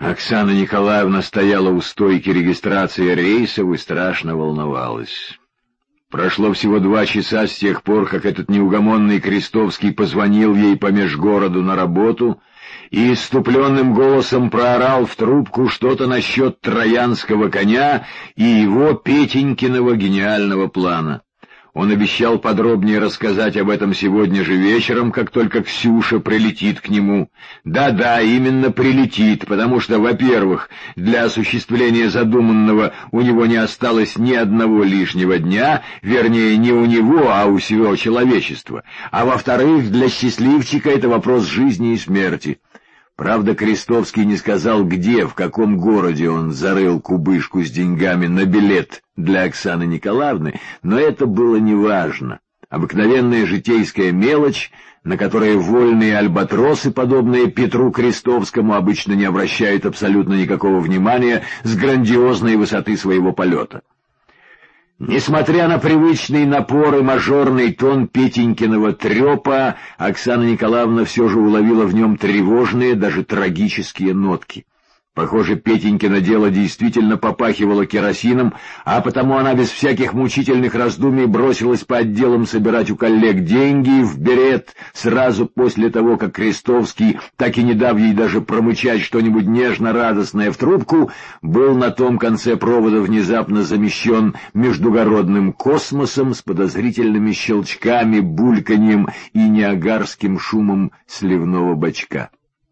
Оксана Николаевна стояла у стойки регистрации рейсов и страшно волновалась. Прошло всего 2 часа с тех пор, как этот неугомонный Крестовский позвонил ей по межгороду на работу и исступленным голосом проорал в трубку что-то насчет троянского коня и его Петенькиного гениального плана. Он обещал подробнее рассказать об этом сегодня же вечером, как только Ксюша прилетит к нему. Да-да, именно прилетит, потому что, во-первых, для осуществления задуманного у него не осталось ни одного лишнего дня, вернее, не у него, а у всего человечества, а во-вторых, для счастливчика это вопрос жизни и смерти. Правда, Крестовский не сказал, где, в каком городе он зарыл кубышку с деньгами на билет для Оксаны Николаевны, но это было неважно. Обыкновенная житейская мелочь, на которой вольные альбатросы, подобные Петру Крестовскому, обычно не обращают абсолютно никакого внимания с грандиозной высоты своего полета. Несмотря на привычный напор и мажорный тон Петенькиного трепа, Оксана Николаевна все же уловила в нем тревожные, даже трагические нотки. Похоже, Петенькино дело действительно попахивало керосином, а потому она без всяких мучительных раздумий бросилась по отделам собирать у коллег деньги в берет сразу после того, как Крестовский, так и не дав ей даже промычать что-нибудь нежно-радостное в трубку, был на том конце провода внезапно замещен междугородным космосом с подозрительными щелчками, бульканьем и ниагарским шумом сливного бачка.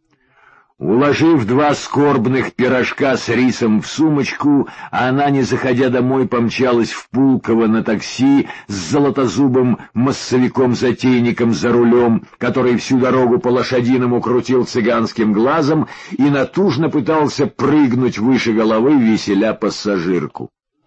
Уложив 2 скорбных пирожка с рисом в сумочку, она, не заходя домой, помчалась в Пулково на такси с золотозубым массовиком-затейником за рулем, который всю дорогу по-лошадиному крутил цыганским глазом и натужно пытался прыгнуть выше головы, веселя пассажирку.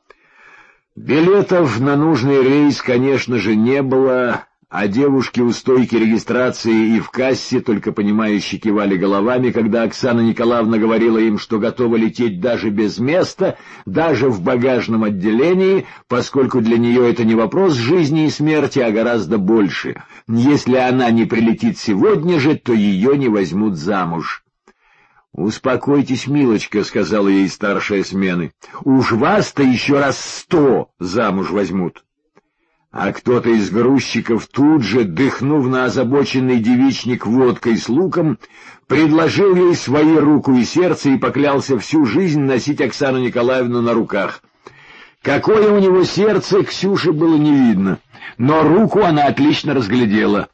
Билетов на нужный рейс, конечно же, не было, а девушки у стойки регистрации и в кассе только понимающе кивали головами, когда Оксана Николаевна говорила им, что готова лететь даже без места, даже в багажном отделении, поскольку для нее это не вопрос жизни и смерти, а гораздо больше. Если она не прилетит сегодня же, то ее не возьмут замуж. «Успокойтесь, милочка», — сказала ей старшая смены, — «уж вас-то еще раз 100 замуж возьмут». А кто-то из грузчиков тут же, дыхнув на озабоченный девичник водкой с луком, предложил ей свои руку и сердце и поклялся всю жизнь носить Оксану Николаевну на руках. Какое у него сердце, Ксюше было не видно, но руку она отлично разглядела.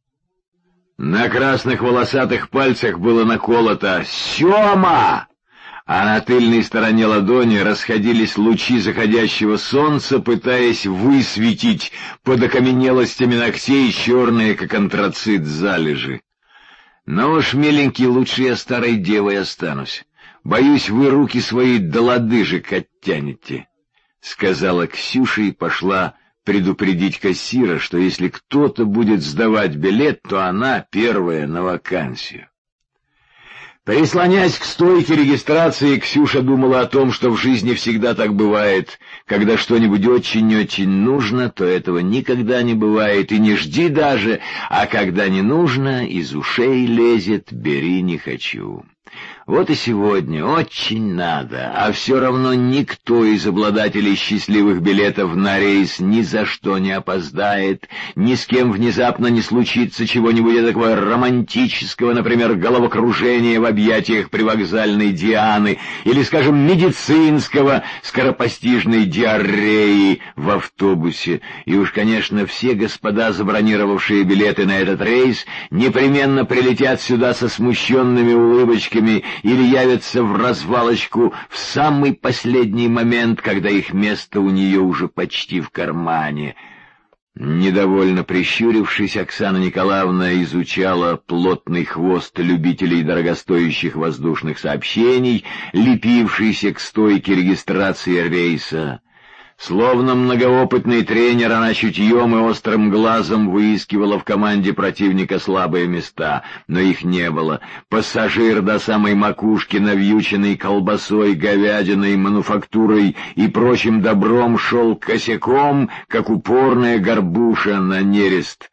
На красных волосатых пальцах было наколото «Сёма!», а на тыльной стороне ладони расходились лучи заходящего солнца, пытаясь высветить под окаменелостями ногтей черные, как антрацит, залежи. «Ну уж, миленький, лучше я старой девой останусь. Боюсь, вы руки свои до лодыжек оттянете», — сказала Ксюша и пошла предупредить кассира, что если кто-то будет сдавать билет, то она первая на вакансию. Прислонясь к стойке регистрации, Ксюша думала о том, что в жизни всегда так бывает. Когда что-нибудь очень-очень нужно, то этого никогда не бывает, и не жди даже, а когда не нужно, из ушей лезет «бери, не хочу». Вот и сегодня очень надо, а все равно никто из обладателей счастливых билетов на рейс ни за что не опоздает, ни с кем внезапно не случится чего-нибудь такого романтического, например, головокружения в объятиях привокзальной Дианы, или, скажем, медицинского, скоропостижной диареи в автобусе. И уж, конечно, все господа, забронировавшие билеты на этот рейс, непременно прилетят сюда со смущенными улыбочками или явятся в развалочку в самый последний момент, когда их место у нее уже почти в кармане. Недовольно прищурившись, Оксана Николаевна изучала плотный хвост любителей дорогостоящих воздушных сообщений, лепившийся к стойке регистрации рейса. Словно многоопытный тренер, она чутьем и острым глазом выискивала в команде противника слабые места, но их не было. Пассажир до самой макушки, навьюченный колбасой, говядиной, мануфактурой и прочим добром, шел косяком, как упорная горбуша на нерест.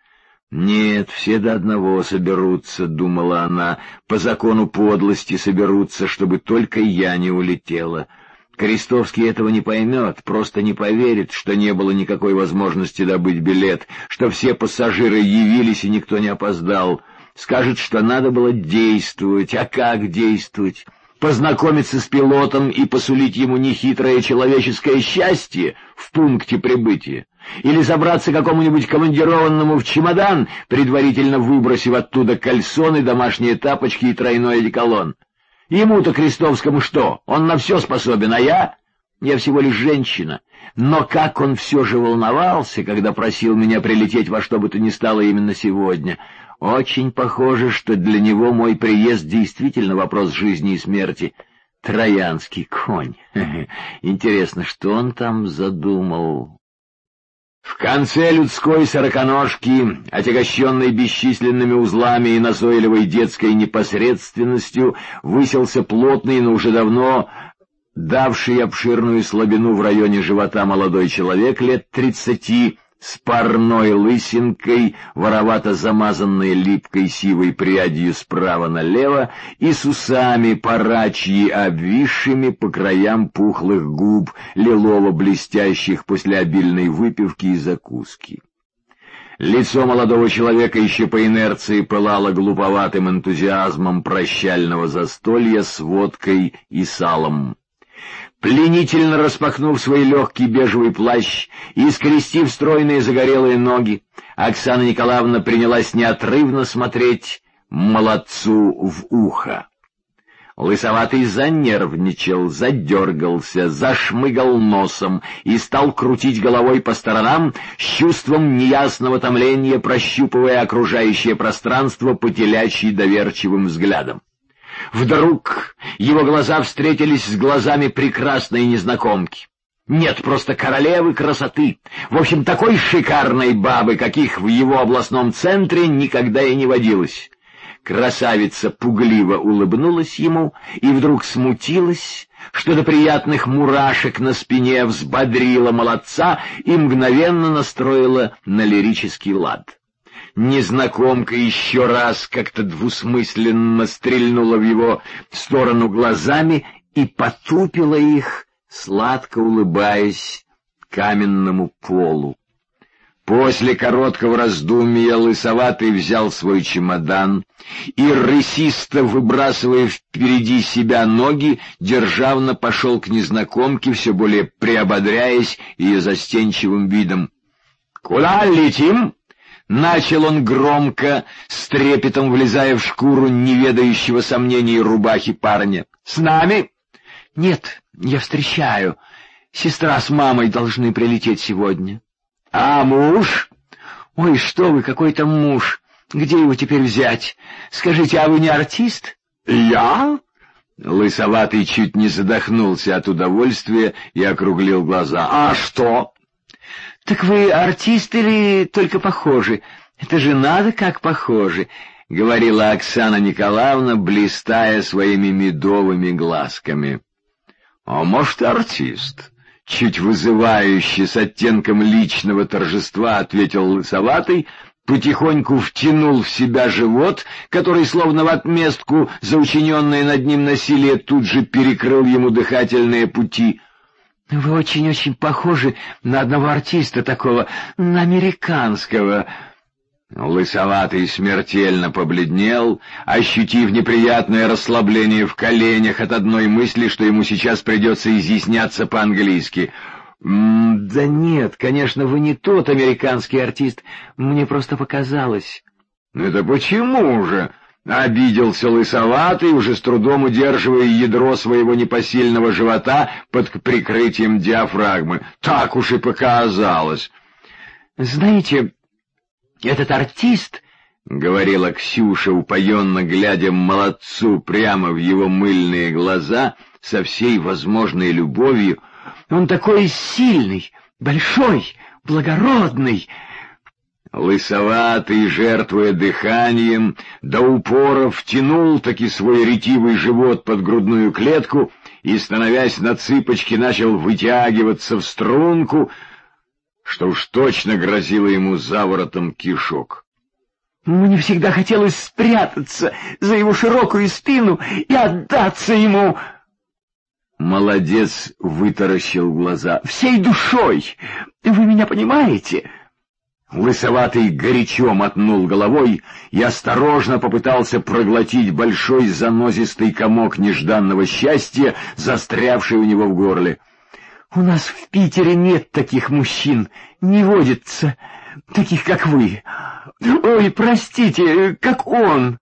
«Нет, все до одного соберутся», — думала она, — «по закону подлости соберутся, чтобы только я не улетела. Крестовский этого не поймет, просто не поверит, что не было никакой возможности добыть билет, что все пассажиры явились и никто не опоздал. Скажет, что надо было действовать. А как действовать? Познакомиться с пилотом и посулить ему нехитрое человеческое счастье в пункте прибытия? Или забраться какому-нибудь командированному в чемодан, предварительно выбросив оттуда кальсоны, домашние тапочки и тройной одеколон? Ему-то, Крестовскому, что? Он на все способен, а я? Я всего лишь женщина. Но как он все же волновался, когда просил меня прилететь во что бы то ни стало именно сегодня. Очень похоже, что для него мой приезд действительно вопрос жизни и смерти. Троянский конь. Интересно, что он там задумал? В конце людской сороконожки, отягощенной бесчисленными узлами и назойливой детской непосредственностью, высился плотный, но уже давно давший обширную слабину в районе живота молодой человек лет 30, с парной лысинкой, воровато замазанной липкой сивой прядью справа налево и с усами парачьи, обвисшими по краям пухлых губ, лилово-блестящих после обильной выпивки и закуски. Лицо молодого человека еще по инерции пылало глуповатым энтузиазмом прощального застолья с водкой и салом. Пленительно распахнув свой легкий бежевый плащ и скрестив стройные загорелые ноги, Оксана Николаевна принялась неотрывно смотреть молодцу в ухо. Лысоватый занервничал, задергался, зашмыгал носом и стал крутить головой по сторонам с чувством неясного томления, прощупывая окружающее пространство по телячьи доверчивым взглядом. Вдруг его глаза встретились с глазами прекрасной незнакомки. Нет, просто королевы красоты. В общем, такой шикарной бабы, каких в его областном центре никогда и не водилось. Красавица пугливо улыбнулась ему и вдруг смутилась, что до приятных мурашек на спине взбодрила молодца и мгновенно настроила на лирический лад. Незнакомка еще раз как-то двусмысленно стрельнула в его сторону глазами и потупила их, сладко улыбаясь каменному полу. После короткого раздумья лысоватый взял свой чемодан и, рысисто выбрасывая впереди себя ноги, державно пошел к незнакомке, все более приободряясь ее застенчивым видом. «Куда летим?» — начал он громко, с трепетом влезая в шкуру неведающего сомнений рубахи парня. «С нами?» «Нет, я встречаю. Сестра с мамой должны прилететь сегодня». «А муж?» «Ой, что вы, какой там муж? Где его теперь взять? Скажите, а вы не артист?» «Я?» Лысоватый чуть не задохнулся от удовольствия и округлил глаза. «А что?» «Так вы артист или только похожи? Это же надо как похожи», — говорила Оксана Николаевна, блистая своими медовыми глазками. «А может, артист?» — чуть вызывающе, с оттенком личного торжества ответил лысоватый, потихоньку втянул в себя живот, который, словно в отместку за учиненное над ним насилие, тут же перекрыл ему дыхательные пути. «Вы очень-очень похожи на одного артиста такого, на американского». Лысоватый смертельно побледнел, ощутив неприятное расслабление в коленях от одной мысли, что ему сейчас придется изъясняться по-английски. «Да нет, конечно, вы не тот американский артист, мне просто показалось». «Это почему же?» — обиделся лысоватый, уже с трудом удерживая ядро своего непосильного живота под прикрытием диафрагмы. «Так уж и показалось». «Знаете, этот артист, — говорила Ксюша, упоенно глядя молодцу прямо в его мыльные глаза со всей возможной любовью, — он такой сильный, большой, благородный». Лысоватый, жертвуя дыханием, до упора втянул таки свой ретивый живот под грудную клетку и, становясь на цыпочки, начал вытягиваться в струнку, что уж точно грозило ему заворотом кишок. Мне всегда хотелось спрятаться за его широкую спину и отдаться ему. Молодец вытаращил глаза. Всей душой. Вы меня понимаете? Лысоватый горячо мотнул головой и осторожно попытался проглотить большой занозистый комок нежданного счастья, застрявший у него в горле. У нас в Питере нет таких мужчин, не водится таких, как вы. Ой, простите, как он.